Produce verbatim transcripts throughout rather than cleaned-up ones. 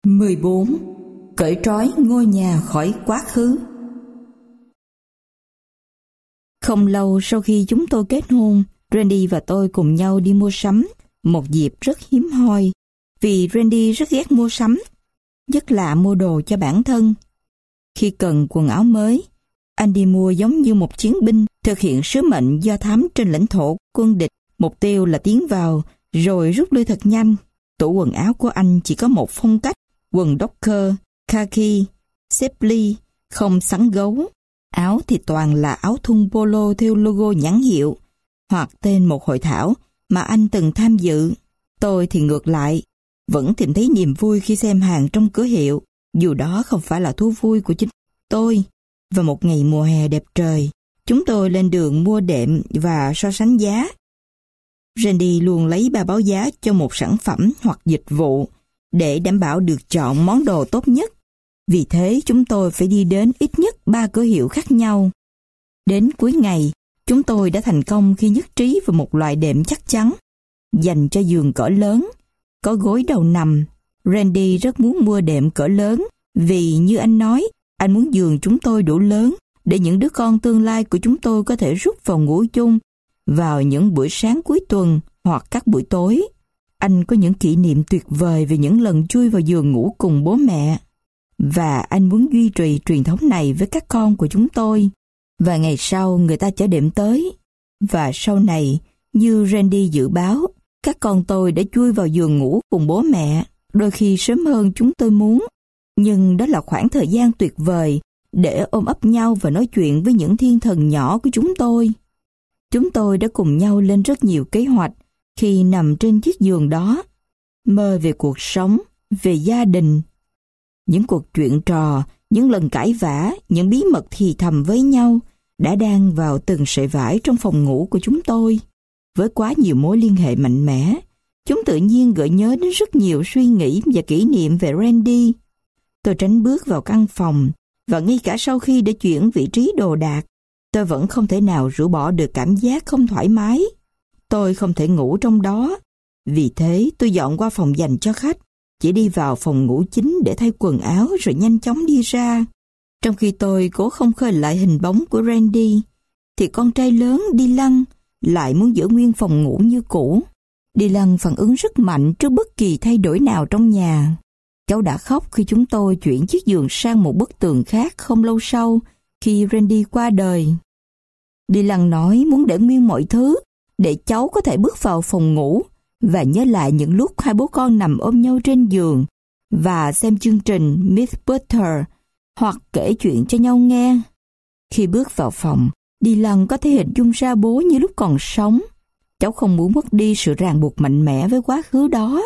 mười bốn. Cởi trói ngôi nhà khỏi quá khứ. Không lâu sau khi chúng tôi kết hôn, Randy và tôi cùng nhau đi mua sắm, một dịp rất hiếm hoi, vì Randy rất ghét mua sắm, nhất là mua đồ cho bản thân. Khi cần quần áo mới, anh đi mua giống như một chiến binh thực hiện sứ mệnh do thám trên lãnh thổ quân địch. Mục tiêu là tiến vào, rồi rút lui thật nhanh. Tủ quần áo của anh chỉ có một phong cách, quần Docker, khaki, xếp ly, không sắn gấu. Áo thì toàn là áo thun polo theo logo nhãn hiệu, hoặc tên một hội thảo mà anh từng tham dự. Tôi thì ngược lại, vẫn tìm thấy niềm vui khi xem hàng trong cửa hiệu, dù đó không phải là thú vui của chính tôi. Và một ngày mùa hè đẹp trời, chúng tôi lên đường mua đệm và so sánh giá. Randy luôn lấy ba báo giá cho một sản phẩm hoặc dịch vụ để đảm bảo được chọn món đồ tốt nhất. Vì thế chúng tôi phải đi đến ít nhất ba cửa hiệu khác nhau. Đến cuối ngày, chúng tôi đã thành công khi nhất trí vào một loại đệm chắc chắn, dành cho giường cỡ lớn, có gối đầu nằm. Randy rất muốn mua đệm cỡ lớn, vì như anh nói, anh muốn giường chúng tôi đủ lớn để những đứa con tương lai của chúng tôi có thể rút vào ngủ chung vào những buổi sáng cuối tuần hoặc các buổi tối. Anh có những kỷ niệm tuyệt vời về những lần chui vào giường ngủ cùng bố mẹ, và anh muốn duy trì truyền thống này với các con của chúng tôi. Và ngày sau người ta chở đệm tới, và sau này, như Randy dự báo, các con tôi đã chui vào giường ngủ cùng bố mẹ, đôi khi sớm hơn chúng tôi muốn. Nhưng đó là khoảng thời gian tuyệt vời để ôm ấp nhau và nói chuyện với những thiên thần nhỏ của chúng tôi. Chúng tôi đã cùng nhau lên rất nhiều kế hoạch khi nằm trên chiếc giường đó, mơ về cuộc sống, về gia đình. Những cuộc chuyện trò, những lần cãi vã, những bí mật thì thầm với nhau đã đan vào từng sợi vải trong phòng ngủ của chúng tôi. Với quá nhiều mối liên hệ mạnh mẽ, chúng tự nhiên gợi nhớ đến rất nhiều suy nghĩ và kỷ niệm về Randy. Tôi tránh bước vào căn phòng, và ngay cả sau khi đã chuyển vị trí đồ đạc, tôi vẫn không thể nào rũ bỏ được cảm giác không thoải mái. Tôi không thể ngủ trong đó. Vì thế tôi dọn qua phòng dành cho khách, chỉ đi vào phòng ngủ chính để thay quần áo rồi nhanh chóng đi ra. Trong khi tôi cố không khơi lại hình bóng của Randy, thì con trai lớn Dylan lại muốn giữ nguyên phòng ngủ như cũ. Dylan phản ứng rất mạnh trước bất kỳ thay đổi nào trong nhà. Cháu đã khóc khi chúng tôi chuyển chiếc giường sang một bức tường khác không lâu sau khi Randy qua đời. Dylan nói muốn để nguyên mọi thứ để cháu có thể bước vào phòng ngủ và nhớ lại những lúc hai bố con nằm ôm nhau trên giường và xem chương trình Miss Butter hoặc kể chuyện cho nhau nghe. Khi bước vào phòng, Dylan có thể hình dung ra bố như lúc còn sống. Cháu không muốn mất đi sự ràng buộc mạnh mẽ với quá khứ đó.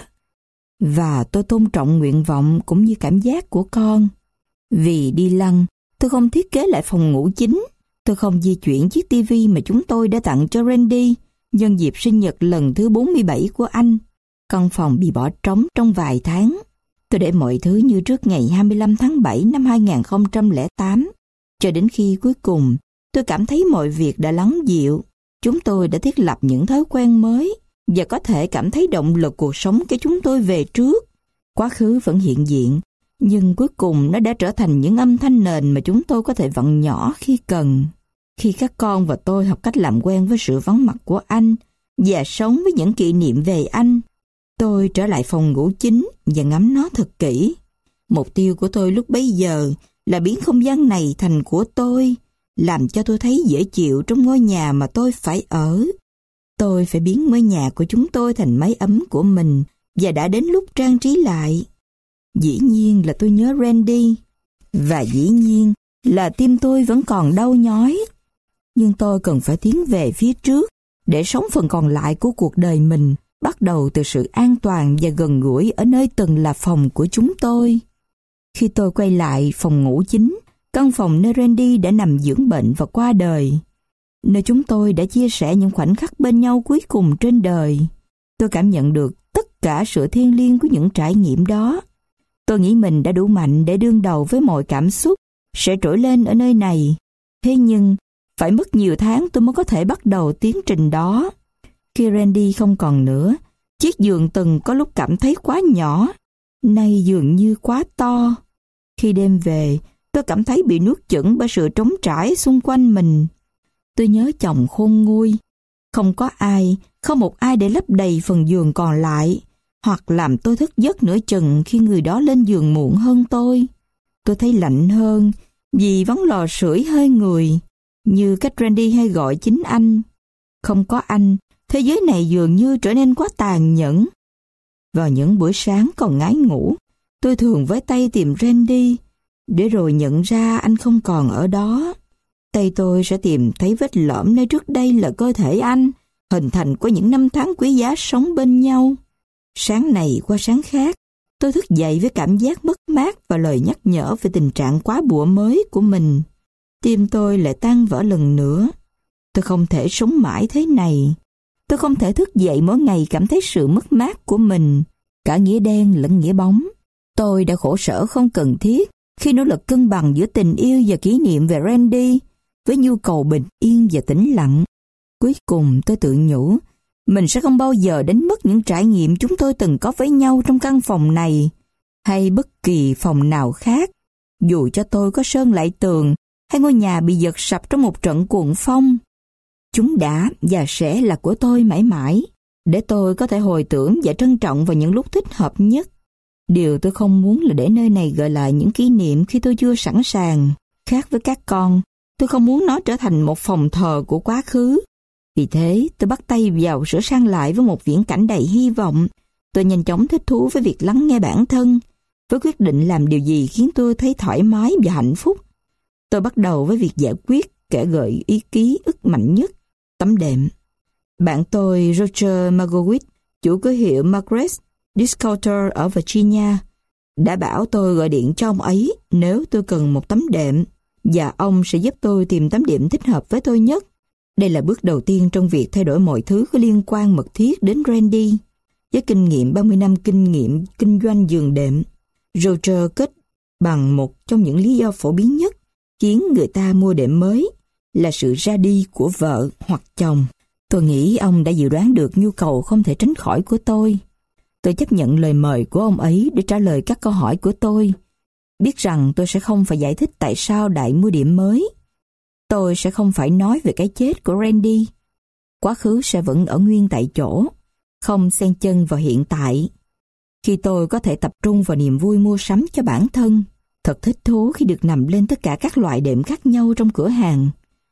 Và tôi tôn trọng nguyện vọng cũng như cảm giác của con. Vì Dylan, tôi không thiết kế lại phòng ngủ chính. Tôi không di chuyển chiếc tivi mà chúng tôi đã tặng cho Randy nhân dịp sinh nhật lần thứ bốn mươi bảy của anh. Căn phòng bị bỏ trống trong vài tháng. Tôi để mọi thứ như trước ngày hai mươi lăm tháng bảy năm hai nghìn không trăm lẻ tám. Cho đến khi cuối cùng, tôi cảm thấy mọi việc đã lắng dịu. Chúng tôi đã thiết lập những thói quen mới và có thể cảm thấy động lực cuộc sống cho chúng tôi về trước. Quá khứ vẫn hiện diện, nhưng cuối cùng nó đã trở thành những âm thanh nền mà chúng tôi có thể vặn nhỏ khi cần. Khi các con và tôi học cách làm quen với sự vắng mặt của anh và sống với những kỷ niệm về anh, tôi trở lại phòng ngủ chính và ngắm nó thật kỹ. Mục tiêu của tôi lúc bấy giờ là biến không gian này thành của tôi, làm cho tôi thấy dễ chịu trong ngôi nhà mà tôi phải ở. Tôi phải biến ngôi nhà của chúng tôi thành mái ấm của mình, và đã đến lúc trang trí lại. Dĩ nhiên là tôi nhớ Randy, và dĩ nhiên là tim tôi vẫn còn đau nhói. Nhưng tôi cần phải tiến về phía trước để sống phần còn lại của cuộc đời mình, bắt đầu từ sự an toàn và gần gũi ở nơi từng là phòng của chúng tôi. Khi tôi quay lại phòng ngủ chính, căn phòng nơi Randy đã nằm dưỡng bệnh và qua đời, nơi chúng tôi đã chia sẻ những khoảnh khắc bên nhau cuối cùng trên đời, tôi cảm nhận được tất cả sự thiêng liêng của những trải nghiệm đó. Tôi nghĩ mình đã đủ mạnh để đương đầu với mọi cảm xúc sẽ trỗi lên ở nơi này. Thế nhưng, phải mất nhiều tháng tôi mới có thể bắt đầu tiến trình đó. Khi Randy không còn nữa, chiếc giường từng có lúc cảm thấy quá nhỏ. nay dường như quá to. Khi đêm về, tôi cảm thấy bị nuốt chửng bởi sự trống trải xung quanh mình. Tôi nhớ chồng khôn nguôi. Không có ai, không một ai để lấp đầy phần giường còn lại, hoặc làm tôi thức giấc nửa chừng khi người đó lên giường muộn hơn tôi. Tôi thấy lạnh hơn vì vắng lò sưởi hơi người, như cách Randy hay gọi chính anh. Không có anh, thế giới này dường như trở nên quá tàn nhẫn. Vào những buổi sáng còn ngái ngủ, tôi thường với tay tìm Randy, để rồi nhận ra anh không còn ở đó. Tay tôi sẽ tìm thấy vết lõm nơi trước đây là cơ thể anh, hình thành qua những năm tháng quý giá sống bên nhau. Sáng này qua sáng khác, tôi thức dậy với cảm giác mất mát và lời nhắc nhở về tình trạng quá bụa mới của mình. Tim tôi lại tan vỡ lần nữa. Tôi không thể sống mãi thế này. Tôi không thể thức dậy mỗi ngày cảm thấy sự mất mát của mình, cả nghĩa đen lẫn nghĩa bóng. Tôi đã khổ sở không cần thiết khi nỗ lực cân bằng giữa tình yêu và kỷ niệm về Randy với nhu cầu bình yên và tĩnh lặng. Cuối cùng tôi tự nhủ, mình sẽ không bao giờ đánh mất những trải nghiệm chúng tôi từng có với nhau trong căn phòng này, hay bất kỳ phòng nào khác, dù cho tôi có sơn lại tường hay ngôi nhà bị giật sập trong một trận cuồng phong. Chúng đã và sẽ là của tôi mãi mãi, để tôi có thể hồi tưởng và trân trọng vào những lúc thích hợp nhất. Điều tôi không muốn là để nơi này gợi lại những kỷ niệm khi tôi chưa sẵn sàng. Khác với các con, tôi không muốn nó trở thành một phòng thờ của quá khứ. Vì thế, tôi bắt tay vào sửa sang lại với một viễn cảnh đầy hy vọng. Tôi nhanh chóng thích thú với việc lắng nghe bản thân, với quyết định làm điều gì khiến tôi thấy thoải mái và hạnh phúc. Tôi bắt đầu với việc giải quyết kẻ gợi ý ký ức mạnh nhất, tấm đệm. Bạn tôi Roger Margowitz, chủ cửa hiệu Margaret Discounter ở Virginia, đã bảo tôi gọi điện cho ông ấy nếu tôi cần một tấm đệm, và ông sẽ giúp tôi tìm tấm đệm thích hợp với tôi nhất. Đây là bước đầu tiên trong việc thay đổi mọi thứ có liên quan mật thiết đến Randy. Với kinh nghiệm ba mươi năm kinh nghiệm kinh doanh giường đệm, Roger kết bằng một trong những lý do phổ biến nhất khiến người ta mua đệm mới là sự ra đi của vợ hoặc chồng. Tôi nghĩ ông đã dự đoán được nhu cầu không thể tránh khỏi của tôi. Tôi chấp nhận lời mời của ông ấy để trả lời các câu hỏi của tôi, biết rằng tôi sẽ không phải giải thích tại sao đại mua đệm mới. Tôi sẽ không phải nói về cái chết của Randy. Quá khứ sẽ vẫn ở nguyên tại chỗ, không xen chân vào hiện tại. Khi tôi có thể tập trung vào niềm vui mua sắm cho bản thân, thật thích thú khi được nằm lên tất cả các loại đệm khác nhau trong cửa hàng.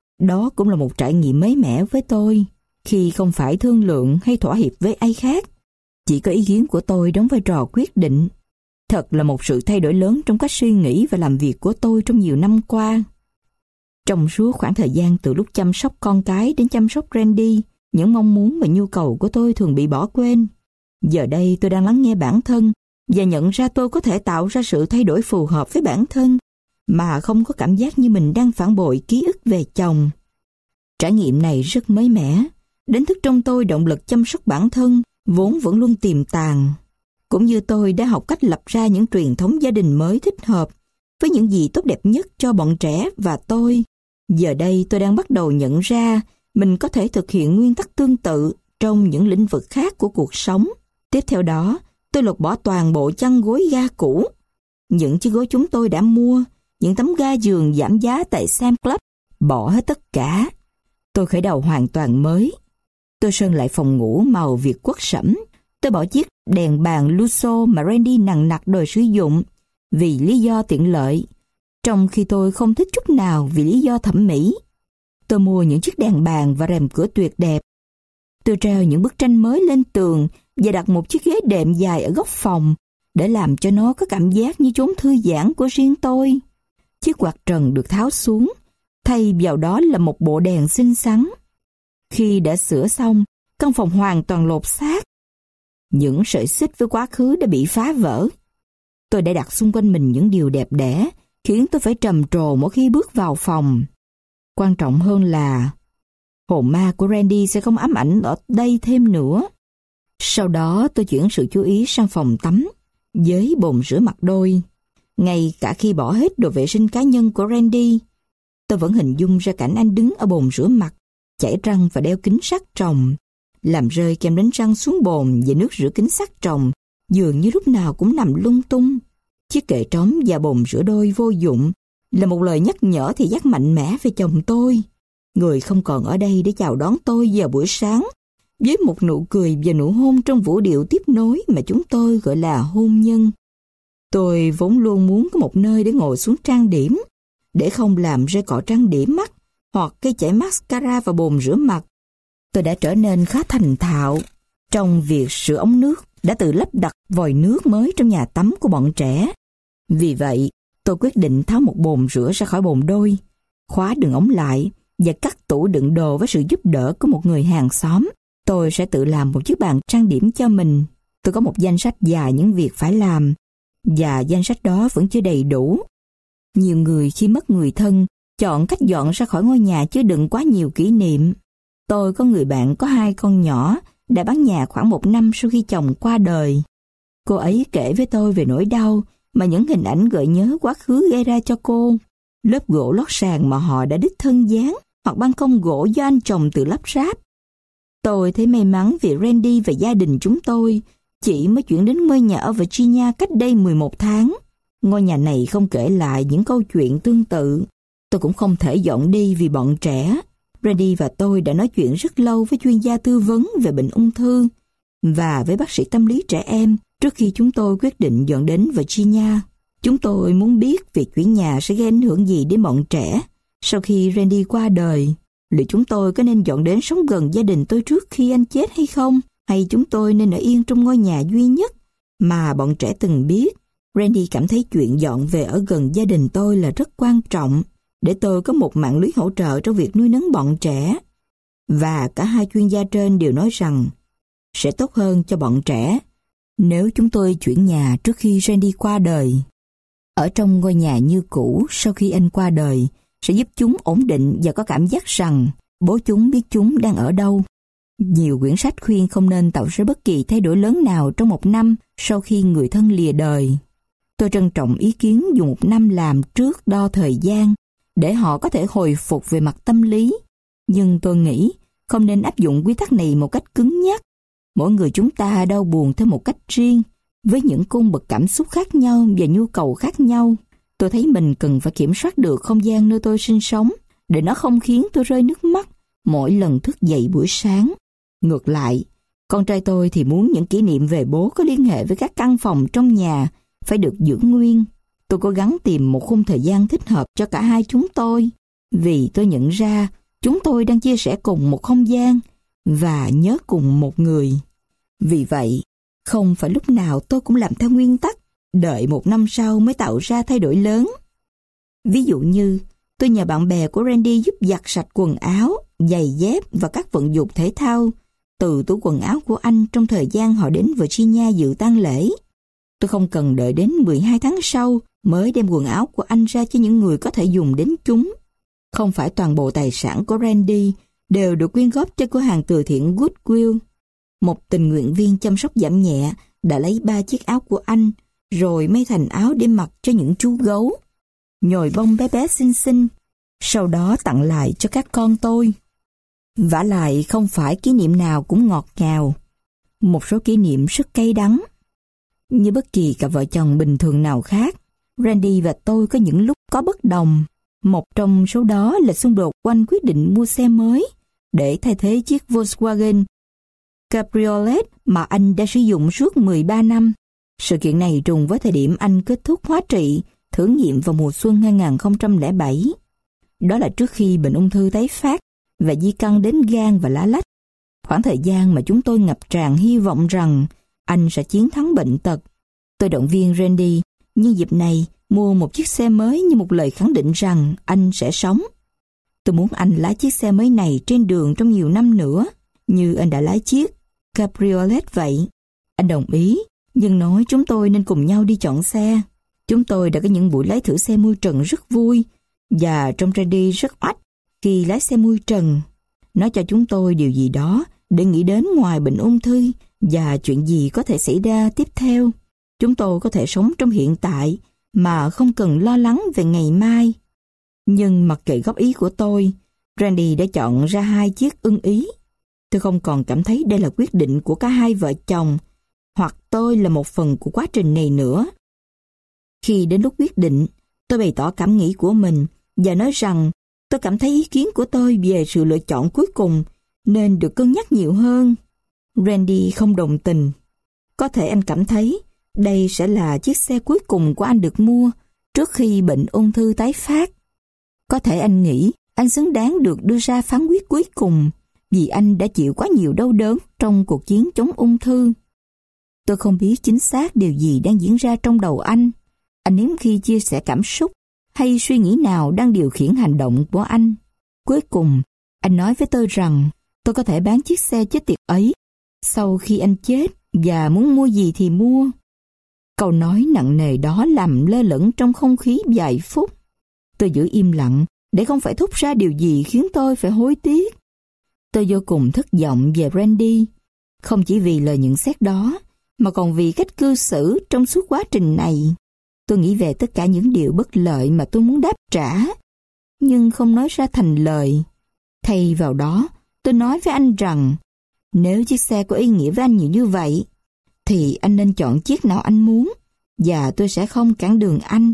Đó cũng là một trải nghiệm mới mẻ với tôi, khi không phải thương lượng hay thỏa hiệp với ai khác. Chỉ có ý kiến của tôi đóng vai trò quyết định. Thật là một sự thay đổi lớn trong cách suy nghĩ và làm việc của tôi trong nhiều năm qua. Trong suốt khoảng thời gian từ lúc chăm sóc con cái đến chăm sóc Randy, những mong muốn và nhu cầu của tôi thường bị bỏ quên. Giờ đây tôi đang lắng nghe bản thân và nhận ra tôi có thể tạo ra sự thay đổi phù hợp với bản thân mà không có cảm giác như mình đang phản bội ký ức về chồng. Trải nghiệm này rất mới mẻ, đánh thức trong tôi động lực chăm sóc bản thân vốn vẫn luôn tiềm tàng. Cũng như tôi đã học cách lập ra những truyền thống gia đình mới thích hợp với những gì tốt đẹp nhất cho bọn trẻ và tôi. Giờ đây tôi đang bắt đầu nhận ra mình có thể thực hiện nguyên tắc tương tự trong những lĩnh vực khác của cuộc sống. Tiếp theo đó, tôi lột bỏ toàn bộ chăn gối ga cũ. Những chiếc gối chúng tôi đã mua, những tấm ga giường giảm giá tại Sam's Club, bỏ hết tất cả. Tôi khởi đầu hoàn toàn mới. Tôi sơn lại phòng ngủ màu Việt Quốc sẫm. Tôi bỏ chiếc đèn bàn Lusso mà Randy nằng nặc đòi sử dụng vì lý do tiện lợi, trong khi tôi không thích chút nào vì lý do thẩm mỹ. Tôi mua những chiếc đèn bàn và rèm cửa tuyệt đẹp. Tôi treo những bức tranh mới lên tường và đặt một chiếc ghế đệm dài ở góc phòng để làm cho nó có cảm giác như chốn thư giãn của riêng tôi. Chiếc quạt trần được tháo xuống, thay vào đó là một bộ đèn xinh xắn. Khi đã sửa xong, căn phòng hoàn toàn lột xác. Những sợi xích với quá khứ đã bị phá vỡ. Tôi đã đặt xung quanh mình những điều đẹp đẽ, khiến tôi phải trầm trồ mỗi khi bước vào phòng. Quan trọng hơn là hồn ma của Randy sẽ không ám ảnh ở đây thêm nữa. Sau đó tôi chuyển sự chú ý sang phòng tắm với bồn rửa mặt đôi. Ngay cả khi bỏ hết đồ vệ sinh cá nhân của Randy, tôi vẫn hình dung ra cảnh anh đứng ở bồn rửa mặt, chải răng và đeo kính sát tròng, làm rơi kem đánh răng xuống bồn và nước rửa kính sát tròng dường như lúc nào cũng nằm lung tung. Chiếc kệ trống và bồn rửa đôi vô dụng là một lời nhắc nhở thị giác mạnh mẽ về chồng tôi. Người không còn ở đây để chào đón tôi vào buổi sáng, với một nụ cười và nụ hôn trong vũ điệu tiếp nối mà chúng tôi gọi là hôn nhân. Tôi vốn luôn muốn có một nơi để ngồi xuống trang điểm, để không làm rơi cọ trang điểm mắt hoặc cây chải mascara và bồn rửa mặt. Tôi đã trở nên khá thành thạo trong việc sửa ống nước, đã tự lắp đặt vòi nước mới trong nhà tắm của bọn trẻ. Vì vậy, tôi quyết định tháo một bồn rửa ra khỏi bồn đôi, khóa đường ống lại và cắt tủ đựng đồ với sự giúp đỡ của một người hàng xóm. Tôi sẽ tự làm một chiếc bàn trang điểm cho mình. Tôi có một danh sách dài những việc phải làm, và danh sách đó vẫn chưa đầy đủ. Nhiều người khi mất người thân chọn cách dọn ra khỏi ngôi nhà chứa đựng quá nhiều kỷ niệm. Tôi có người bạn có hai con nhỏ đã bán nhà khoảng một năm sau khi chồng qua đời. Cô ấy kể với tôi về nỗi đau mà những hình ảnh gợi nhớ quá khứ gây ra cho cô. Lớp gỗ lót sàn mà họ đã đích thân dán, hoặc ban công gỗ do anh chồng tự lắp ráp. Tôi thấy may mắn vì Randy và gia đình chúng tôi chỉ mới chuyển đến ngôi nhà ở Virginia cách đây mười một tháng. Ngôi nhà này không kể lại những câu chuyện tương tự. Tôi cũng không thể dọn đi vì bọn trẻ. Randy và tôi đã nói chuyện rất lâu với chuyên gia tư vấn về bệnh ung thư và với bác sĩ tâm lý trẻ em trước khi chúng tôi quyết định dọn đến Virginia. Chúng tôi muốn biết việc chuyển nhà sẽ gây ảnh hưởng gì đến bọn trẻ sau khi Randy qua đời. Liệu chúng tôi có nên dọn đến sống gần gia đình tôi trước khi anh chết hay không? Hay chúng tôi nên ở yên trong ngôi nhà duy nhất mà bọn trẻ từng biết? Randy cảm thấy chuyện dọn về ở gần gia đình tôi là rất quan trọng để tôi có một mạng lưới hỗ trợ trong việc nuôi nấng bọn trẻ. Và cả hai chuyên gia trên đều nói rằng sẽ tốt hơn cho bọn trẻ nếu chúng tôi chuyển nhà trước khi Randy qua đời. Ở trong ngôi nhà như cũ sau khi anh qua đời sẽ giúp chúng ổn định và có cảm giác rằng bố chúng biết chúng đang ở đâu. Nhiều quyển sách khuyên không nên tạo ra bất kỳ thay đổi lớn nào trong một năm sau khi người thân lìa đời. Tôi trân trọng ý kiến dùng một năm làm trước đo thời gian để họ có thể hồi phục về mặt tâm lý. Nhưng tôi nghĩ không nên áp dụng quy tắc này một cách cứng nhắc. Mỗi người chúng ta đau buồn theo một cách riêng, với những cung bậc cảm xúc khác nhau và nhu cầu khác nhau. Tôi thấy mình cần phải kiểm soát được không gian nơi tôi sinh sống để nó không khiến tôi rơi nước mắt mỗi lần thức dậy buổi sáng. Ngược lại, con trai tôi thì muốn những kỷ niệm về bố có liên hệ với các căn phòng trong nhà phải được giữ nguyên. Tôi cố gắng tìm một khung thời gian thích hợp cho cả hai chúng tôi, vì tôi nhận ra chúng tôi đang chia sẻ cùng một không gian và nhớ cùng một người. Vì vậy, không phải lúc nào tôi cũng làm theo nguyên tắc đợi một năm sau mới tạo ra thay đổi lớn. Ví dụ như, tôi nhờ bạn bè của Randy giúp giặt sạch quần áo, giày dép và các vận dụng thể thao từ tủ quần áo của anh trong thời gian họ đến Virginia dự tang lễ. Tôi không cần đợi đến mười hai tháng sau mới đem quần áo của anh ra cho những người có thể dùng đến chúng. Không phải toàn bộ tài sản của Randy đều được quyên góp cho cửa hàng từ thiện Goodwill. Một tình nguyện viên chăm sóc giảm nhẹ đã lấy ba chiếc áo của anh rồi may thành áo để mặc cho những chú gấu, nhồi bông bé bé xinh xinh, sau đó tặng lại cho các con tôi. Vả lại không phải kỷ niệm nào cũng ngọt ngào. Một số kỷ niệm rất cay đắng. Như bất kỳ cặp vợ chồng bình thường nào khác, Randy và tôi có những lúc có bất đồng. Một trong số đó là xung đột quanh quyết định mua xe mới để thay thế chiếc Volkswagen Cabriolet mà anh đã sử dụng suốt mười ba năm. Sự kiện này trùng với thời điểm anh kết thúc hóa trị thử nghiệm vào mùa xuân hai nghìn không trăm lẻ bảy. Đó là trước khi bệnh ung thư tái phát và di căn đến gan và lá lách. Khoảng thời gian mà chúng tôi ngập tràn hy vọng rằng anh sẽ chiến thắng bệnh tật. Tôi động viên Randy nhân dịp này mua một chiếc xe mới như một lời khẳng định rằng anh sẽ sống. Tôi muốn anh lái chiếc xe mới này trên đường trong nhiều năm nữa, như anh đã lái chiếc Cabriolet vậy. Anh đồng ý, nhưng nói chúng tôi nên cùng nhau đi chọn xe. Chúng tôi đã có những buổi lái thử xe mui trần rất vui, và trong Randy rất oách khi lái xe mui trần. Nó cho chúng tôi điều gì đó để nghĩ đến ngoài bệnh ung thư và chuyện gì có thể xảy ra tiếp theo. Chúng tôi có thể sống trong hiện tại mà không cần lo lắng về ngày mai. Nhưng mặc kệ góp ý của tôi, Randy đã chọn ra hai chiếc ưng ý. Tôi không còn cảm thấy đây là quyết định của cả hai vợ chồng, hoặc tôi là một phần của quá trình này nữa. Khi đến lúc quyết định, tôi bày tỏ cảm nghĩ của mình và nói rằng tôi cảm thấy ý kiến của tôi về sự lựa chọn cuối cùng nên được cân nhắc nhiều hơn. Randy không đồng tình. Có thể anh cảm thấy đây sẽ là chiếc xe cuối cùng của anh được mua trước khi bệnh ung thư tái phát. Có thể anh nghĩ anh xứng đáng được đưa ra phán quyết cuối cùng vì anh đã chịu quá nhiều đau đớn trong cuộc chiến chống ung thư. Tôi không biết chính xác điều gì đang diễn ra trong đầu anh. Anh hiếm khi chia sẻ cảm xúc hay suy nghĩ nào đang điều khiển hành động của anh. Cuối cùng, anh nói với tôi rằng tôi có thể bán chiếc xe chết tiệt ấy sau khi anh chết và muốn mua gì thì mua. Câu nói nặng nề đó làm lơ lửng trong không khí vài phút. Tôi giữ im lặng để không phải thốt ra điều gì khiến tôi phải hối tiếc. Tôi vô cùng thất vọng về Randy, không chỉ vì lời nhận xét đó, mà còn vì cách cư xử trong suốt quá trình này. Tôi nghĩ về tất cả những điều bất lợi mà tôi muốn đáp trả, nhưng không nói ra thành lời. Thay vào đó, tôi nói với anh rằng, nếu chiếc xe có ý nghĩa với anh nhiều như vậy, thì anh nên chọn chiếc nào anh muốn, và tôi sẽ không cản đường anh.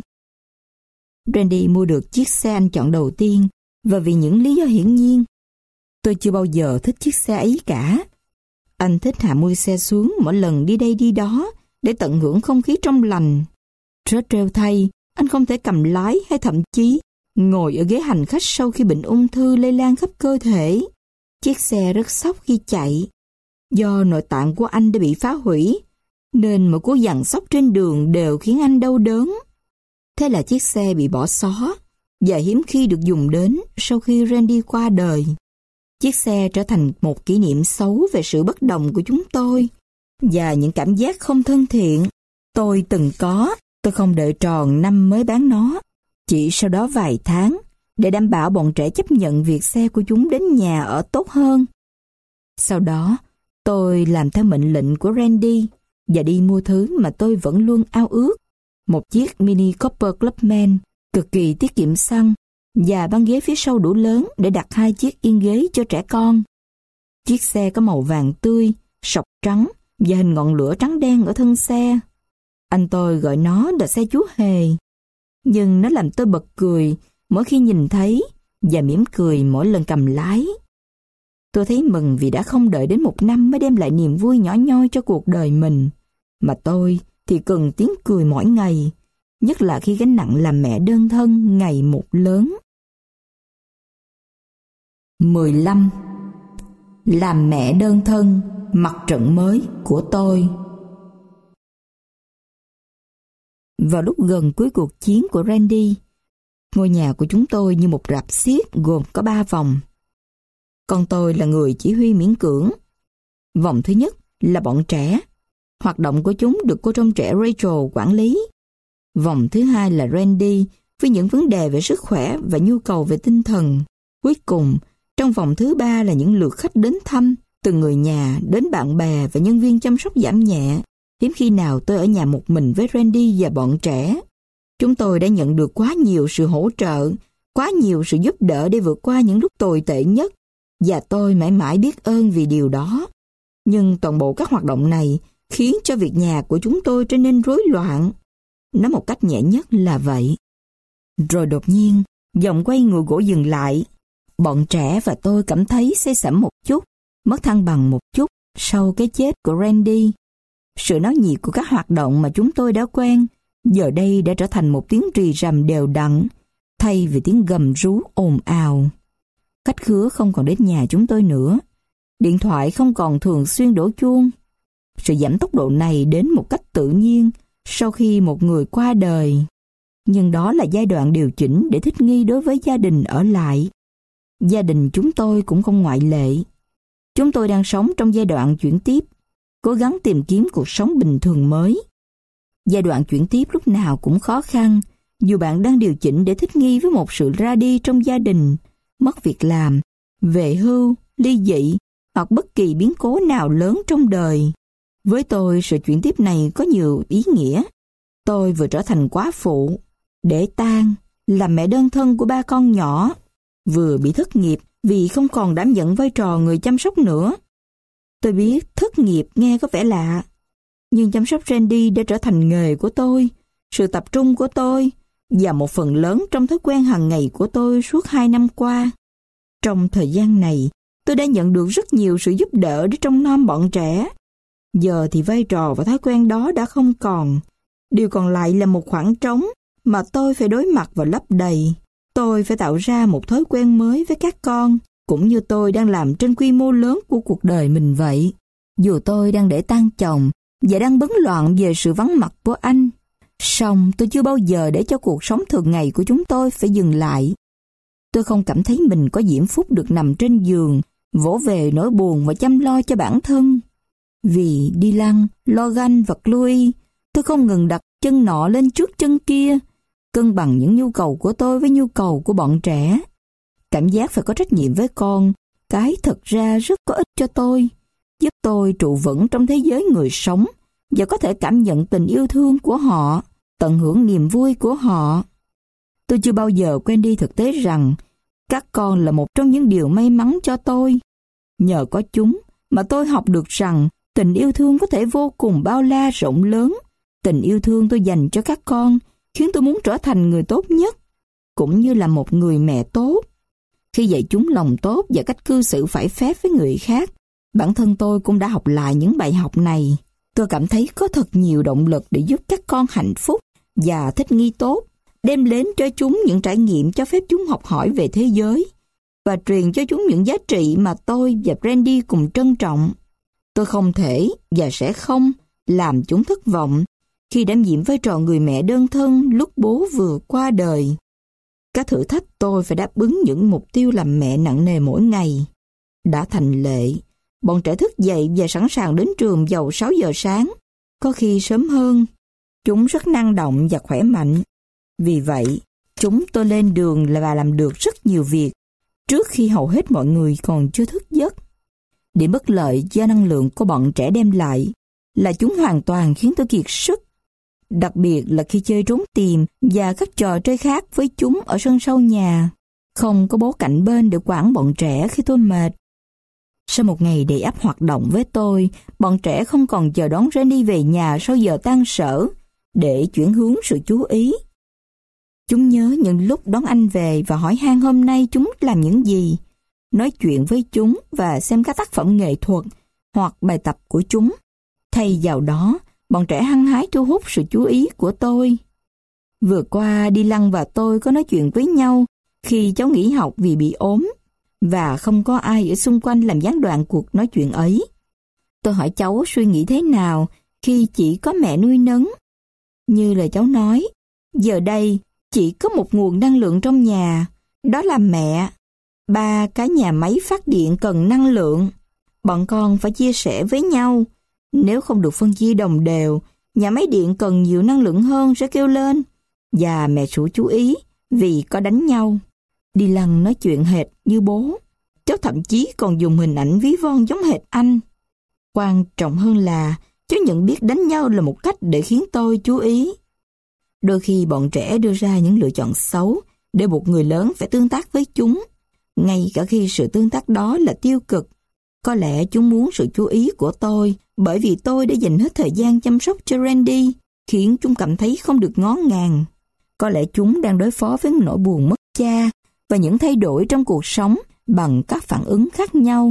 Randy mua được chiếc xe anh chọn đầu tiên, và vì những lý do hiển nhiên. Tôi chưa bao giờ thích chiếc xe ấy cả. Anh thích hạ mui xe xuống mỗi lần đi đây đi đó để tận hưởng không khí trong lành. Rất trêu thay, anh không thể cầm lái hay thậm chí ngồi ở ghế hành khách sau khi bệnh ung thư lây lan khắp cơ thể. Chiếc xe rất sốc khi chạy. Do nội tạng của anh đã bị phá hủy, nên mỗi cú dằn xóc trên đường đều khiến anh đau đớn. Thế là chiếc xe bị bỏ xó và hiếm khi được dùng đến sau khi Randy qua đời. Chiếc xe trở thành một kỷ niệm xấu về sự bất đồng của chúng tôi và những cảm giác không thân thiện tôi từng có. Tôi không đợi tròn năm mới bán nó, chỉ sau đó vài tháng, để đảm bảo bọn trẻ chấp nhận việc xe của chúng đến nhà ở tốt hơn. Sau đó, tôi làm theo mệnh lệnh của Randy và đi mua thứ mà tôi vẫn luôn ao ước. Một chiếc Mini Cooper Clubman cực kỳ tiết kiệm xăng và băng ghế phía sau đủ lớn để đặt hai chiếc yên ghế cho trẻ con. Chiếc xe có màu vàng tươi, sọc trắng và hình ngọn lửa trắng đen ở thân xe. Anh tôi gọi nó là xe chú hề, nhưng nó làm tôi bật cười mỗi khi nhìn thấy và mỉm cười mỗi lần cầm lái. Tôi thấy mừng vì đã không đợi đến một năm mới đem lại niềm vui nhỏ nhoi cho cuộc đời mình, mà tôi thì cần tiếng cười mỗi ngày, nhất là khi gánh nặng làm mẹ đơn thân ngày một lớn. mười lăm. Làm mẹ đơn thân, mặt trận mới của tôi. Vào lúc gần cuối cuộc chiến của Randy, ngôi nhà của chúng tôi như một rạp xiếc gồm có ba vòng. Con tôi là người chỉ huy miễn cưỡng. Vòng thứ nhất là bọn trẻ. Hoạt động của chúng được cô trông trẻ Rachel quản lý. Vòng thứ hai là Randy với những vấn đề về sức khỏe và nhu cầu về tinh thần. Cuối cùng, trong vòng thứ ba là những lượt khách đến thăm, từ người nhà đến bạn bè và nhân viên chăm sóc giảm nhẹ. Hiếm khi nào tôi ở nhà một mình với Randy và bọn trẻ. Chúng tôi đã nhận được quá nhiều sự hỗ trợ, quá nhiều sự giúp đỡ để vượt qua những lúc tồi tệ nhất, và tôi mãi mãi biết ơn vì điều đó. Nhưng toàn bộ các hoạt động này khiến cho việc nhà của chúng tôi trở nên rối loạn. Nói một cách nhẹ nhất là vậy. Rồi đột nhiên, vòng quay ngựa gỗ dừng lại. Bọn trẻ và tôi cảm thấy say sẩm một chút, mất thăng bằng một chút sau cái chết của Randy. Sự náo nhiệt của các hoạt động mà chúng tôi đã quen giờ đây đã trở thành một tiếng rì rầm đều đặn thay vì tiếng gầm rú ồn ào. Khách khứa không còn đến nhà chúng tôi nữa. Điện thoại không còn thường xuyên đổ chuông. Sự giảm tốc độ này đến một cách tự nhiên sau khi một người qua đời. Nhưng đó là giai đoạn điều chỉnh để thích nghi đối với gia đình ở lại. Gia đình chúng tôi cũng không ngoại lệ. Chúng tôi đang sống trong giai đoạn chuyển tiếp, cố gắng tìm kiếm cuộc sống bình thường mới. Giai đoạn chuyển tiếp lúc nào cũng khó khăn, dù bạn đang điều chỉnh để thích nghi với một sự ra đi trong gia đình, mất việc làm, về hưu, ly dị hoặc bất kỳ biến cố nào lớn trong đời. Với tôi, sự chuyển tiếp này có nhiều ý nghĩa. Tôi vừa trở thành quá phụ, để tang, làm mẹ đơn thân của ba con nhỏ, vừa bị thất nghiệp vì không còn đảm nhận vai trò người chăm sóc nữa. Tôi biết thất nghiệp nghe có vẻ lạ, Nhưng chăm sóc Randy đã trở thành nghề của tôi, sự tập trung của tôi và một phần lớn trong thói quen hàng ngày của tôi suốt hai năm qua. Trong thời gian này, tôi đã nhận được rất nhiều sự giúp đỡ để trông nom bọn trẻ. Giờ thì vai trò và thói quen đó đã không còn. Điều còn lại là một khoảng trống mà tôi phải đối mặt và lấp đầy. Tôi phải tạo ra một thói quen mới với các con, cũng như tôi đang làm trên quy mô lớn của cuộc đời mình vậy. Dù tôi đang để tang chồng và đang bấn loạn về sự vắng mặt của anh, song tôi chưa bao giờ để cho cuộc sống thường ngày của chúng tôi phải dừng lại. Tôi không cảm thấy mình có diễm phúc được nằm trên giường, vỗ về nỗi buồn và chăm lo cho bản thân. Vì Dylan, Logan và Chloe, tôi không ngừng đặt chân nọ lên trước chân kia, cân bằng những nhu cầu của tôi với nhu cầu của bọn trẻ. Cảm giác phải có trách nhiệm với con, cái thật ra rất có ích cho tôi, giúp tôi trụ vững trong thế giới người sống và có thể cảm nhận tình yêu thương của họ, tận hưởng niềm vui của họ. Tôi chưa bao giờ quên đi thực tế rằng các con là một trong những điều may mắn cho tôi. Nhờ có chúng mà tôi học được rằng tình yêu thương có thể vô cùng bao la rộng lớn. Tình yêu thương tôi dành cho các con khiến tôi muốn trở thành người tốt nhất, cũng như là một người mẹ tốt. Khi dạy chúng lòng tốt và cách cư xử phải phép với người khác, bản thân tôi cũng đã học lại những bài học này. Tôi cảm thấy có thật nhiều động lực để giúp các con hạnh phúc và thích nghi tốt, đem đến cho chúng những trải nghiệm cho phép chúng học hỏi về thế giới và truyền cho chúng những giá trị mà tôi và Randy cùng trân trọng. Tôi không thể và sẽ không làm chúng thất vọng khi đảm nhiệm vai trò người mẹ đơn thân lúc bố vừa qua đời. Các thử thách tôi phải đáp ứng những mục tiêu làm mẹ nặng nề mỗi ngày. Đã thành lệ, bọn trẻ thức dậy và sẵn sàng đến trường vào sáu giờ sáng, có khi sớm hơn. Chúng rất năng động và khỏe mạnh. Vì vậy, chúng tôi lên đường và làm được rất nhiều việc trước khi hầu hết mọi người còn chưa thức giấc. Điểm bất lợi do năng lượng của bọn trẻ đem lại là chúng hoàn toàn khiến tôi kiệt sức, đặc biệt là khi chơi trốn tìm và các trò chơi khác với chúng ở sân sau nhà. Không có bố cạnh bên để quản bọn trẻ khi tôi mệt. Sau một ngày đầy ắp hoạt động với tôi, bọn trẻ không còn chờ đón Randy về nhà sau giờ tan sở để chuyển hướng sự chú ý. Chúng nhớ những lúc đón anh về và hỏi han hôm nay chúng làm những gì, nói chuyện với chúng và xem các tác phẩm nghệ thuật hoặc bài tập của chúng. Thay vào đó, bọn trẻ hăng hái thu hút sự chú ý của tôi. Vừa qua, Dylan và tôi có nói chuyện với nhau khi cháu nghỉ học vì bị ốm, và không có ai ở xung quanh làm gián đoạn cuộc nói chuyện ấy. Tôi hỏi cháu suy nghĩ thế nào khi chỉ có mẹ nuôi nấng. Như lời cháu nói, giờ đây chỉ có một nguồn năng lượng trong nhà, đó là mẹ. Ba cái nhà máy phát điện cần năng lượng. Bọn con phải chia sẻ với nhau. Nếu không được phân chia đồng đều, nhà máy điện cần nhiều năng lượng hơn sẽ kêu lên. Và mẹ chủ chú ý vì có đánh nhau. Dylan nói chuyện hệt như bố. Cháu thậm chí còn dùng hình ảnh ví von giống hệt anh. Quan trọng hơn là cháu nhận biết đánh nhau là một cách để khiến tôi chú ý. Đôi khi bọn trẻ đưa ra những lựa chọn xấu để buộc người lớn phải tương tác với chúng, ngay cả khi sự tương tác đó là tiêu cực. Có lẽ chúng muốn sự chú ý của tôi bởi vì tôi đã dành hết thời gian chăm sóc cho Randy, khiến chúng cảm thấy không được ngó ngàng. Có lẽ chúng đang đối phó với nỗi buồn mất cha và những thay đổi trong cuộc sống bằng các phản ứng khác nhau.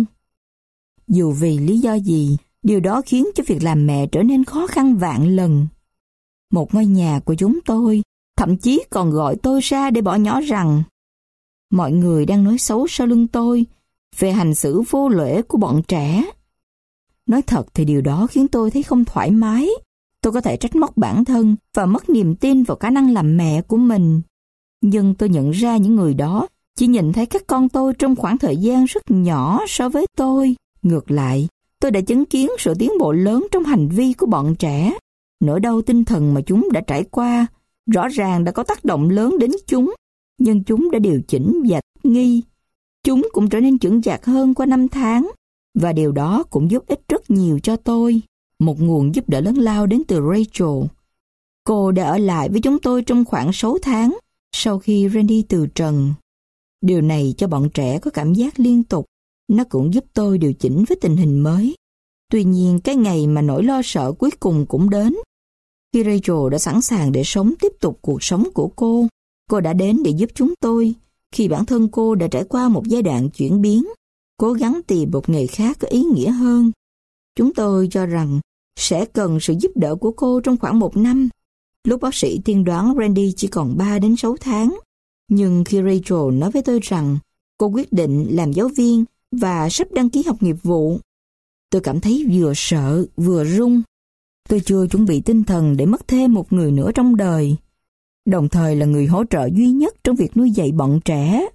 Dù vì lý do gì, điều đó khiến cho việc làm mẹ trở nên khó khăn vạn lần. Một ngôi nhà của chúng tôi thậm chí còn gọi tôi ra để bỏ nhỏ rằng mọi người đang nói xấu sau lưng tôi về hành xử vô lễ của bọn trẻ. Nói thật thì điều đó khiến tôi thấy không thoải mái. Tôi có thể trách móc bản thân và mất niềm tin vào khả năng làm mẹ của mình. Nhưng tôi nhận ra những người đó chỉ nhìn thấy các con tôi trong khoảng thời gian rất nhỏ so với tôi. Ngược lại, tôi đã chứng kiến sự tiến bộ lớn trong hành vi của bọn trẻ. Nỗi đau tinh thần mà chúng đã trải qua rõ ràng đã có tác động lớn đến chúng, nhưng chúng đã điều chỉnh và thích nghi. Chúng cũng trở nên chững chạc hơn qua năm tháng, và điều đó cũng giúp ích rất nhiều cho tôi. Một nguồn giúp đỡ lớn lao đến từ Rachel. Cô đã ở lại với chúng tôi trong khoảng sáu tháng sau khi Randy từ trần. Điều này cho bọn trẻ có cảm giác liên tục. Nó cũng giúp tôi điều chỉnh với tình hình mới. Tuy nhiên cái ngày mà nỗi lo sợ cuối cùng cũng đến. Khi Rachel đã sẵn sàng để sống tiếp tục cuộc sống của cô, cô đã đến để giúp chúng tôi. Khi bản thân cô đã trải qua một giai đoạn chuyển biến, cố gắng tìm một nghề khác có ý nghĩa hơn. Chúng tôi cho rằng sẽ cần sự giúp đỡ của cô trong khoảng một năm. Lúc bác sĩ tiên đoán Randy chỉ còn ba đến sáu tháng. Nhưng khi Rachel nói với tôi rằng cô quyết định làm giáo viên và sắp đăng ký học nghiệp vụ, tôi cảm thấy vừa sợ vừa run. Tôi chưa chuẩn bị tinh thần để mất thêm một người nữa trong đời, đồng thời là người hỗ trợ duy nhất trong việc nuôi dạy bọn trẻ.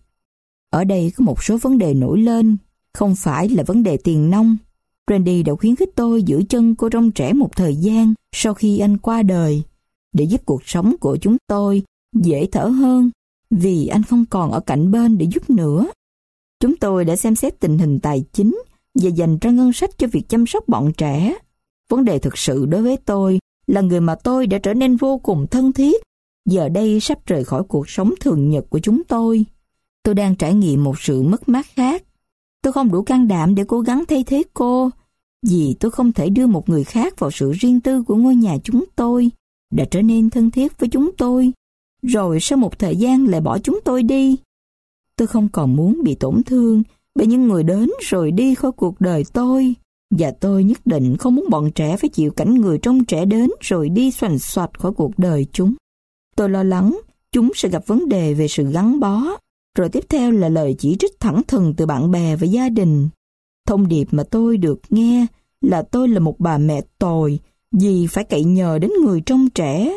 Ở đây có một số vấn đề nổi lên, không phải là vấn đề tiền nong. Randy đã khuyến khích tôi giữ chân cô trong trẻ một thời gian sau khi anh qua đời, để giúp cuộc sống của chúng tôi dễ thở hơn, vì anh không còn ở cạnh bên để giúp nữa. Chúng tôi đã xem xét tình hình tài chính và dành ra ngân sách cho việc chăm sóc bọn trẻ. Vấn đề thực sự đối với tôi là người mà tôi đã trở nên vô cùng thân thiết, giờ đây sắp rời khỏi cuộc sống thường nhật của chúng tôi. Tôi đang trải nghiệm một sự mất mát khác. Tôi không đủ can đảm để cố gắng thay thế cô, vì tôi không thể đưa một người khác vào sự riêng tư của ngôi nhà chúng tôi, đã trở nên thân thiết với chúng tôi, rồi sau một thời gian lại bỏ chúng tôi đi. Tôi không còn muốn bị tổn thương bởi những người đến rồi đi khỏi cuộc đời tôi, và tôi nhất định không muốn bọn trẻ phải chịu cảnh người trông trẻ đến rồi đi xoành xoạch khỏi cuộc đời chúng. Tôi lo lắng chúng sẽ gặp vấn đề về sự gắn bó, rồi tiếp theo là lời chỉ trích thẳng thừng từ bạn bè và gia đình. Thông điệp mà tôi được nghe là tôi là một bà mẹ tồi vì phải cậy nhờ đến người trông trẻ.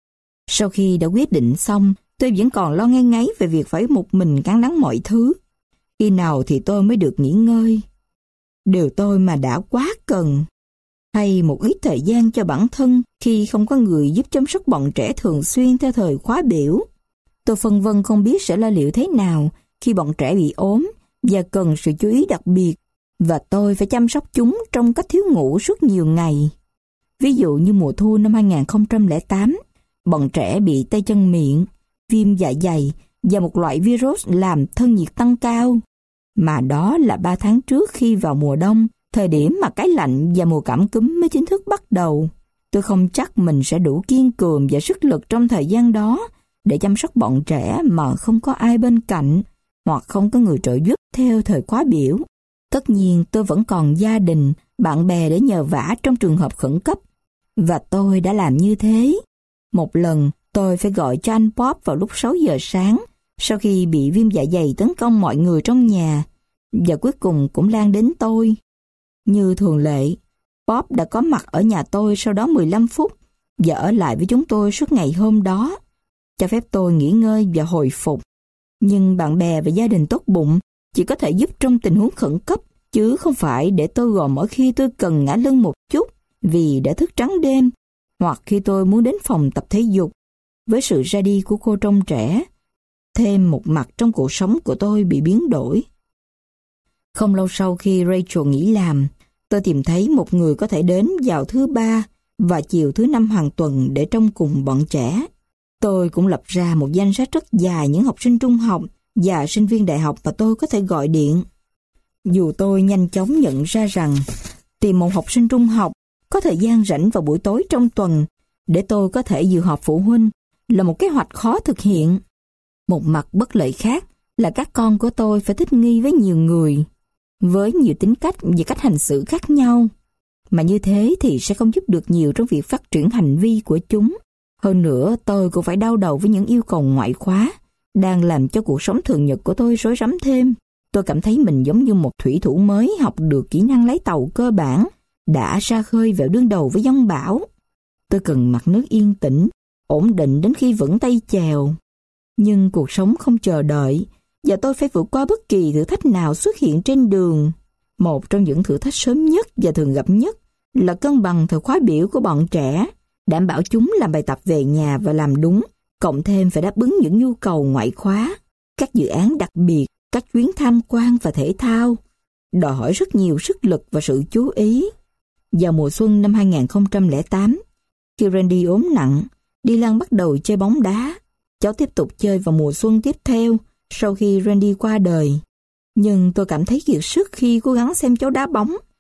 Sau khi đã quyết định xong, tôi vẫn còn lo ngáy ngáy về việc phải một mình cán đáng mọi thứ. Khi nào thì tôi mới được nghỉ ngơi? Điều tôi mà đã quá cần. Hay một ít thời gian cho bản thân khi không có người giúp chăm sóc bọn trẻ thường xuyên theo thời khóa biểu. Tôi phân vân không biết sẽ lo liệu thế nào khi bọn trẻ bị ốm và cần sự chú ý đặc biệt, và tôi phải chăm sóc chúng trong cách thiếu ngủ suốt nhiều ngày. Ví dụ như mùa thu năm hai nghìn không trăm lẻ tám, bọn trẻ bị tay chân miệng, viêm dạ dày và một loại virus làm thân nhiệt tăng cao. Mà đó là ba tháng trước khi vào mùa đông, thời điểm mà cái lạnh và mùa cảm cúm mới chính thức bắt đầu. Tôi không chắc mình sẽ đủ kiên cường và sức lực trong thời gian đó để chăm sóc bọn trẻ mà không có ai bên cạnh, hoặc không có người trợ giúp theo thời khóa biểu. Tất nhiên tôi vẫn còn gia đình, bạn bè để nhờ vả trong trường hợp khẩn cấp, và tôi đã làm như thế. Một lần tôi phải gọi cho anh Bob vào lúc sáu giờ sáng, sau khi bị viêm dạ dày tấn công mọi người trong nhà, và cuối cùng cũng lan đến tôi. Như thường lệ, Bob đã có mặt ở nhà tôi sau đó mười lăm phút và ở lại với chúng tôi suốt ngày hôm đó, cho phép tôi nghỉ ngơi và hồi phục. Nhưng bạn bè và gia đình tốt bụng chỉ có thể giúp trong tình huống khẩn cấp, chứ không phải để tôi gọi mỗi khi tôi cần ngã lưng một chút vì đã thức trắng đêm, hoặc khi tôi muốn đến phòng tập thể dục. Với sự ra đi của cô trông trẻ, thêm một mặt trong cuộc sống của tôi bị biến đổi. Không lâu sau khi Rachel nghỉ làm, tôi tìm thấy một người có thể đến vào thứ ba và chiều thứ năm hàng tuần để trông cùng bọn trẻ. Tôi cũng lập ra một danh sách rất dài những học sinh trung học và sinh viên đại học mà tôi có thể gọi điện. Dù tôi nhanh chóng nhận ra rằng tìm một học sinh trung học có thời gian rảnh vào buổi tối trong tuần để tôi có thể dự họp phụ huynh là một kế hoạch khó thực hiện. Một mặt bất lợi khác là các con của tôi phải thích nghi với nhiều người, với nhiều tính cách và cách hành xử khác nhau, mà như thế thì sẽ không giúp được nhiều trong việc phát triển hành vi của chúng. Hơn nữa, tôi cũng phải đau đầu với những yêu cầu ngoại khóa, đang làm cho cuộc sống thường nhật của tôi rối rắm thêm. Tôi cảm thấy mình giống như một thủy thủ mới học được kỹ năng lái tàu cơ bản, đã ra khơi vào đương đầu với giông bão. Tôi cần mặt nước yên tĩnh, ổn định đến khi vững tay chèo. Nhưng cuộc sống không chờ đợi, và tôi phải vượt qua bất kỳ thử thách nào xuất hiện trên đường. Một trong những thử thách sớm nhất và thường gặp nhất là cân bằng thời khóa biểu của bọn trẻ, đảm bảo chúng làm bài tập về nhà và làm đúng, cộng thêm phải đáp ứng những nhu cầu ngoại khóa, các dự án đặc biệt, các chuyến tham quan và thể thao, đòi hỏi rất nhiều sức lực và sự chú ý. Vào mùa xuân năm hai nghìn không trăm lẻ tám, khi Randy ốm nặng, Dylan bắt đầu chơi bóng đá. Cháu tiếp tục chơi vào mùa xuân tiếp theo sau khi Randy qua đời. Nhưng tôi cảm thấy kiệt sức khi cố gắng xem cháu đá bóng.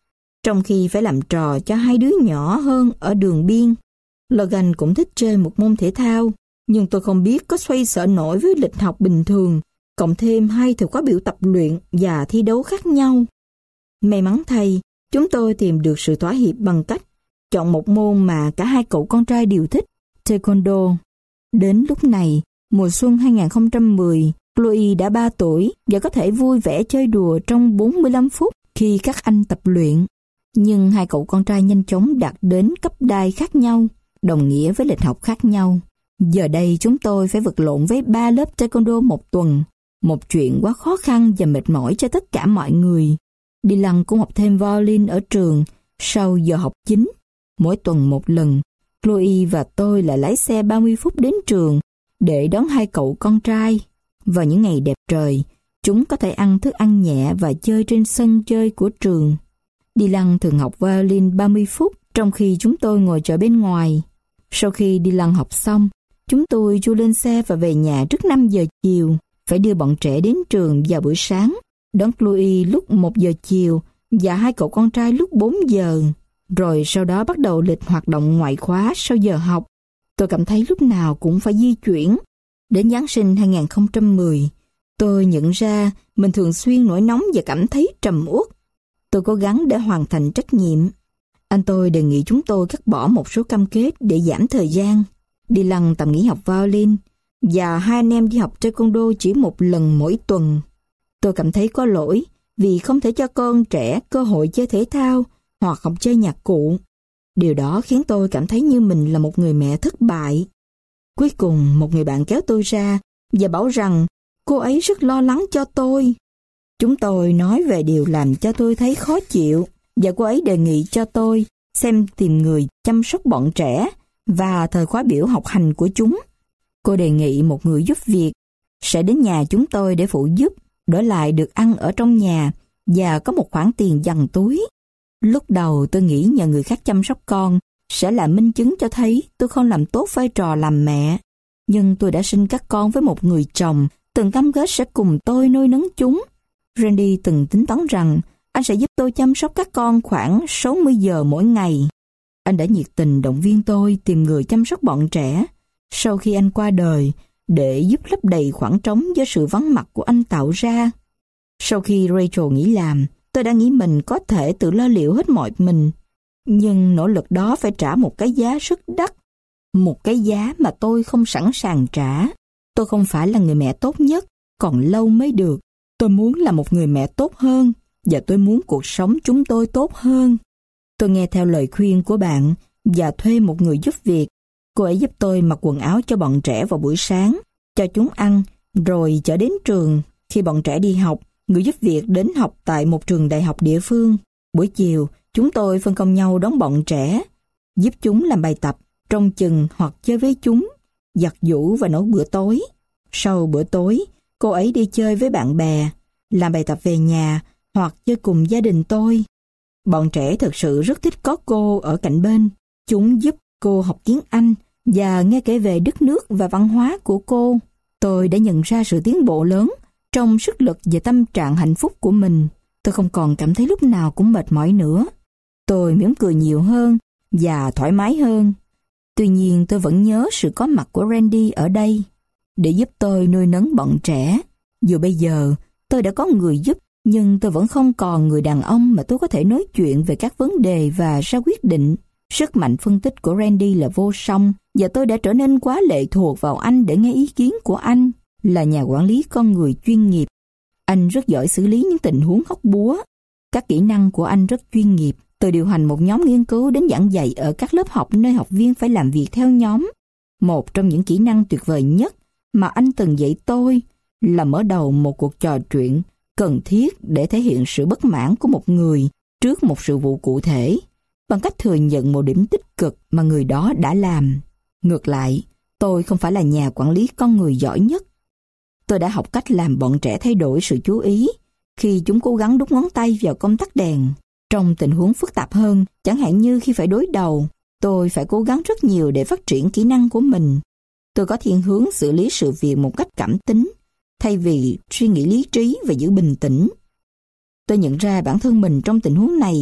trong khi phải làm trò cho hai đứa nhỏ hơn ở đường biên. Logan cũng thích chơi một môn thể thao, nhưng tôi không biết có xoay sở nổi với lịch học bình thường, cộng thêm hai thời khóa biểu tập luyện và thi đấu khác nhau. May mắn thay, chúng tôi tìm được sự thỏa hiệp bằng cách chọn một môn mà cả hai cậu con trai đều thích, Taekwondo. Đến lúc này, mùa xuân hai không một không, Chloe đã ba tuổi và có thể vui vẻ chơi đùa trong bốn mươi lăm phút khi các anh tập luyện. Nhưng hai cậu con trai nhanh chóng đạt đến cấp đai khác nhau, đồng nghĩa với lịch học khác nhau. Giờ đây chúng tôi phải vật lộn với ba lớp Taekwondo một tuần, một chuyện quá khó khăn và mệt mỏi cho tất cả mọi người. Dylan cũng học thêm violin ở trường sau giờ học chính. Mỗi tuần một lần, Chloe và tôi lại lái xe ba mươi phút đến trường để đón hai cậu con trai. Vào những ngày đẹp trời, chúng có thể ăn thức ăn nhẹ và chơi trên sân chơi của trường. Dylan thường học violin ba mươi phút, trong khi chúng tôi ngồi chờ bên ngoài. Sau khi Dylan học xong, chúng tôi chui lên xe và về nhà trước năm giờ chiều, phải đưa bọn trẻ đến trường vào buổi sáng, đón Chloe lúc một giờ chiều và hai cậu con trai lúc bốn giờ. Rồi sau đó bắt đầu lịch hoạt động ngoại khóa sau giờ học. Tôi cảm thấy lúc nào cũng phải di chuyển. Đến Giáng sinh hai không một không, tôi nhận ra mình thường xuyên nổi nóng và cảm thấy trầm uất. Tôi cố gắng để hoàn thành trách nhiệm. Anh tôi đề nghị chúng tôi cắt bỏ một số cam kết để giảm thời gian. Dylan tạm nghỉ học violin và hai anh em đi học Taekwondo chỉ một lần mỗi tuần. Tôi cảm thấy có lỗi vì không thể cho con trẻ cơ hội chơi thể thao hoặc học chơi nhạc cụ. Điều đó khiến tôi cảm thấy như mình là một người mẹ thất bại. Cuối cùng, một người bạn kéo tôi ra và bảo rằng cô ấy rất lo lắng cho tôi. Chúng tôi nói về điều làm cho tôi thấy khó chịu và cô ấy đề nghị cho tôi xem tìm người chăm sóc bọn trẻ và thời khóa biểu học hành của chúng. Cô đề nghị một người giúp việc sẽ đến nhà chúng tôi để phụ giúp, đổi lại được ăn ở trong nhà và có một khoản tiền dằn túi. Lúc đầu tôi nghĩ nhờ người khác chăm sóc con sẽ là minh chứng cho thấy tôi không làm tốt vai trò làm mẹ. Nhưng tôi đã sinh các con với một người chồng từng cam kết sẽ cùng tôi nuôi nấng chúng. Randy từng tính toán rằng anh sẽ giúp tôi chăm sóc các con khoảng sáu mươi giờ mỗi ngày. Anh đã nhiệt tình động viên tôi tìm người chăm sóc bọn trẻ sau khi anh qua đời để giúp lấp đầy khoảng trống do sự vắng mặt của anh tạo ra. Sau khi Rachel nghỉ làm, tôi đã nghĩ mình có thể tự lo liệu hết mọi mình. Nhưng nỗ lực đó phải trả một cái giá rất đắt. Một cái giá mà tôi không sẵn sàng trả. Tôi không phải là người mẹ tốt nhất, còn lâu mới được. Tôi muốn là một người mẹ tốt hơn, và tôi muốn cuộc sống chúng tôi tốt hơn. Tôi nghe theo lời khuyên của bạn và thuê một người giúp việc. Cô ấy giúp tôi mặc quần áo cho bọn trẻ vào buổi sáng, cho chúng ăn, rồi chở đến trường. Khi bọn trẻ đi học, người giúp việc đến học tại một trường đại học địa phương. Buổi chiều, chúng tôi phân công nhau đón bọn trẻ, giúp chúng làm bài tập, trông chừng hoặc chơi với chúng, giặt giũ và nấu bữa tối. Sau bữa tối, cô ấy đi chơi với bạn bè, làm bài tập về nhà hoặc chơi cùng gia đình tôi. Bọn trẻ thực sự rất thích có cô ở cạnh bên. Chúng giúp cô học tiếng Anh và nghe kể về đất nước và văn hóa của cô. Tôi đã nhận ra sự tiến bộ lớn trong sức lực và tâm trạng hạnh phúc của mình. Tôi không còn cảm thấy lúc nào cũng mệt mỏi nữa. Tôi mỉm cười nhiều hơn và thoải mái hơn. Tuy nhiên tôi vẫn nhớ sự có mặt của Randy ở đây để giúp tôi nuôi nấng bọn trẻ. Dù bây giờ tôi đã có người giúp, nhưng tôi vẫn không còn người đàn ông mà tôi có thể nói chuyện về các vấn đề và ra quyết định. Sức mạnh phân tích của Randy là vô song và tôi đã trở nên quá lệ thuộc vào anh để nghe ý kiến của anh. Là nhà quản lý con người chuyên nghiệp, anh rất giỏi xử lý những tình huống hóc búa. Các kỹ năng của anh rất chuyên nghiệp, từ điều hành một nhóm nghiên cứu đến giảng dạy ở các lớp học nơi học viên phải làm việc theo nhóm. Một trong những kỹ năng tuyệt vời nhất mà anh từng dạy tôi là mở đầu một cuộc trò chuyện cần thiết để thể hiện sự bất mãn của một người trước một sự vụ cụ thể, bằng cách thừa nhận một điểm tích cực mà người đó đã làm. Ngược lại, tôi không phải là nhà quản lý con người giỏi nhất. Tôi đã học cách làm bọn trẻ thay đổi sự chú ý khi chúng cố gắng đút ngón tay vào công tắc đèn. Trong tình huống phức tạp hơn, chẳng hạn như khi phải đối đầu, tôi phải cố gắng rất nhiều để phát triển kỹ năng của mình. Tôi có thiên hướng xử lý sự việc một cách cảm tính, thay vì suy nghĩ lý trí và giữ bình tĩnh. Tôi nhận ra bản thân mình trong tình huống này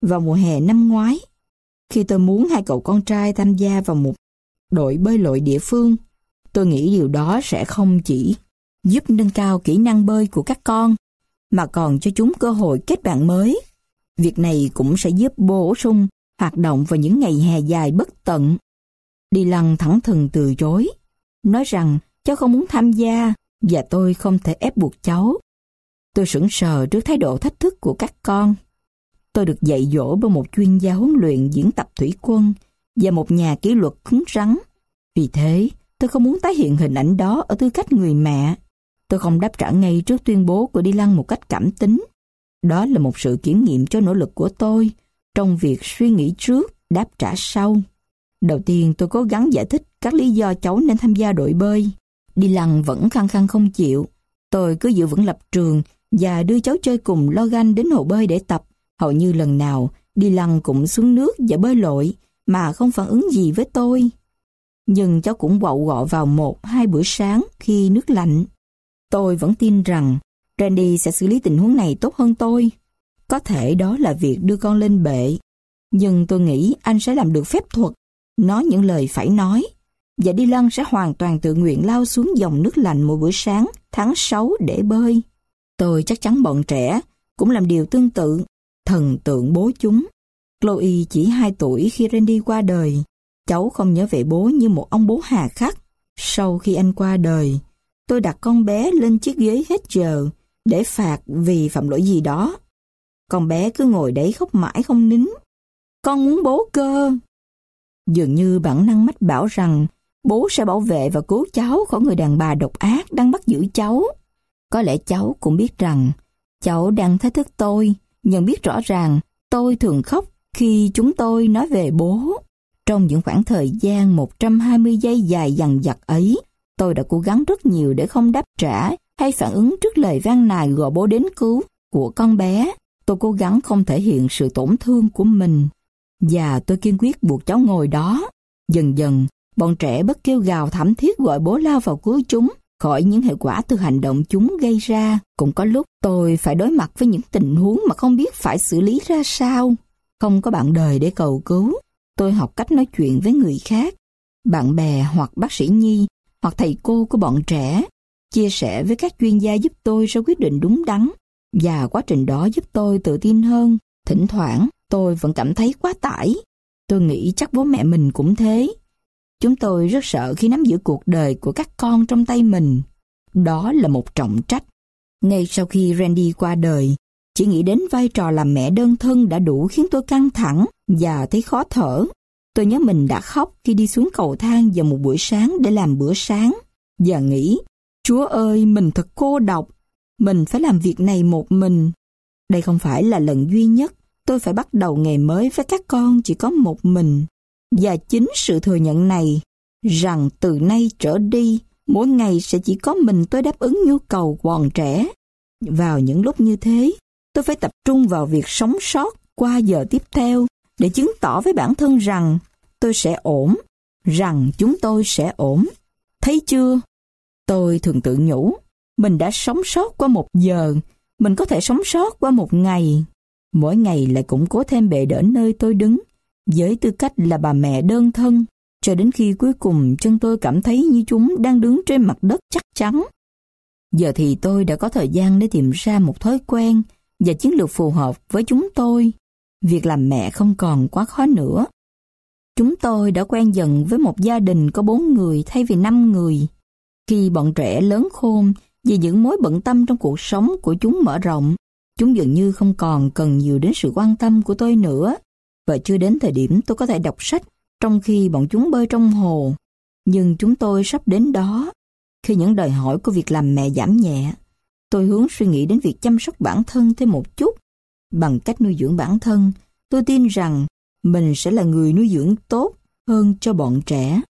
vào mùa hè năm ngoái. Khi tôi muốn hai cậu con trai tham gia vào một đội bơi lội địa phương, tôi nghĩ điều đó sẽ không chỉ giúp nâng cao kỹ năng bơi của các con, mà còn cho chúng cơ hội kết bạn mới. Việc này cũng sẽ giúp bổ sung hoạt động vào những ngày hè dài bất tận. Dylan thẳng thừng từ chối, nói rằng cháu không muốn tham gia và tôi không thể ép buộc cháu. Tôi sững sờ trước thái độ thách thức của các con. Tôi được dạy dỗ bởi một chuyên gia huấn luyện diễn tập thủy quân và một nhà kỷ luật cứng rắn. Vì thế, tôi không muốn tái hiện hình ảnh đó ở tư cách người mẹ. Tôi không đáp trả ngay trước tuyên bố của Dylan một cách cảm tính. Đó là một sự kiểm nghiệm cho nỗ lực của tôi trong việc suy nghĩ trước, đáp trả sau. Đầu tiên tôi cố gắng giải thích các lý do cháu nên tham gia đội bơi. Dylan vẫn khăng khăng không chịu. Tôi cứ giữ vững lập trường và đưa cháu chơi cùng Logan đến hồ bơi để tập. Hầu như lần nào Dylan cũng xuống nước và bơi lội mà không phản ứng gì với tôi. Nhưng cháu cũng quậu quọ vào một hai bữa sáng khi nước lạnh. Tôi vẫn tin rằng Randy sẽ xử lý tình huống này tốt hơn tôi. Có thể đó là việc đưa con lên bệ, nhưng tôi nghĩ anh sẽ làm được phép thuật, nói những lời phải nói, và Dylan sẽ hoàn toàn tự nguyện lao xuống dòng nước lạnh mỗi bữa sáng tháng sáu để bơi. Tôi chắc chắn bọn trẻ cũng làm điều tương tự, thần tượng bố chúng. Chloe chỉ hai tuổi khi Randy qua đời. Cháu không nhớ về bố như một ông bố hà khắc. Sau khi anh qua đời, tôi đặt con bé lên chiếc ghế hết giờ để phạt vì phạm lỗi gì đó. Con bé cứ ngồi đấy khóc mãi không nín. Con muốn bố cơ. Dường như bản năng mách bảo rằng bố sẽ bảo vệ và cứu cháu khỏi người đàn bà độc ác đang bắt giữ cháu. Có lẽ cháu cũng biết rằng cháu đang thách thức tôi, nhưng biết rõ ràng tôi thường khóc khi chúng tôi nói về bố. Trong những khoảng thời gian một trăm hai mươi giây dài dằng dặc ấy, tôi đã cố gắng rất nhiều để không đáp trả hay phản ứng trước lời van nài gọi bố đến cứu của con bé. Tôi cố gắng không thể hiện sự tổn thương của mình, và tôi kiên quyết buộc cháu ngồi đó. Dần dần, bọn trẻ bất kêu gào thảm thiết gọi bố lao vào cứu chúng khỏi những hệ quả từ hành động chúng gây ra. Cũng có lúc tôi phải đối mặt với những tình huống mà không biết phải xử lý ra sao. Không có bạn đời để cầu cứu, tôi học cách nói chuyện với người khác, bạn bè hoặc bác sĩ nhi, hoặc thầy cô của bọn trẻ, chia sẻ với các chuyên gia giúp tôi ra quyết định đúng đắn, và quá trình đó giúp tôi tự tin hơn. Thỉnh thoảng, tôi vẫn cảm thấy quá tải. Tôi nghĩ chắc bố mẹ mình cũng thế. Chúng tôi rất sợ khi nắm giữ cuộc đời của các con trong tay mình. Đó là một trọng trách. Ngay sau khi Randy qua đời, chỉ nghĩ đến vai trò làm mẹ đơn thân đã đủ khiến tôi căng thẳng và thấy khó thở. Tôi nhớ mình đã khóc khi đi xuống cầu thang vào một buổi sáng để làm bữa sáng, và nghĩ, Chúa ơi, mình thật cô độc, mình phải làm việc này một mình. Đây không phải là lần duy nhất tôi phải bắt đầu ngày mới với các con chỉ có một mình. Và chính sự thừa nhận này, rằng từ nay trở đi, mỗi ngày sẽ chỉ có mình tôi đáp ứng nhu cầu của bọn trẻ. Vào những lúc như thế, tôi phải tập trung vào việc sống sót qua giờ tiếp theo để chứng tỏ với bản thân rằng tôi sẽ ổn, rằng chúng tôi sẽ ổn. Thấy chưa? Tôi thường tự nhủ, mình đã sống sót qua một giờ, mình có thể sống sót qua một ngày. Mỗi ngày lại củng cố thêm bệ đỡ nơi tôi đứng, với tư cách là bà mẹ đơn thân, cho đến khi cuối cùng chân tôi cảm thấy như chúng đang đứng trên mặt đất chắc chắn. Giờ thì tôi đã có thời gian để tìm ra một thói quen và chiến lược phù hợp với chúng tôi. Việc làm mẹ không còn quá khó nữa. Chúng tôi đã quen dần với một gia đình có bốn người thay vì năm người. Khi bọn trẻ lớn khôn vì những mối bận tâm trong cuộc sống của chúng mở rộng, chúng dường như không còn cần nhiều đến sự quan tâm của tôi nữa. Và chưa đến thời điểm tôi có thể đọc sách trong khi bọn chúng bơi trong hồ. Nhưng chúng tôi sắp đến đó. Khi những đòi hỏi của việc làm mẹ giảm nhẹ, tôi hướng suy nghĩ đến việc chăm sóc bản thân thêm một chút. Bằng cách nuôi dưỡng bản thân, tôi tin rằng mình sẽ là người nuôi dưỡng tốt hơn cho bọn trẻ.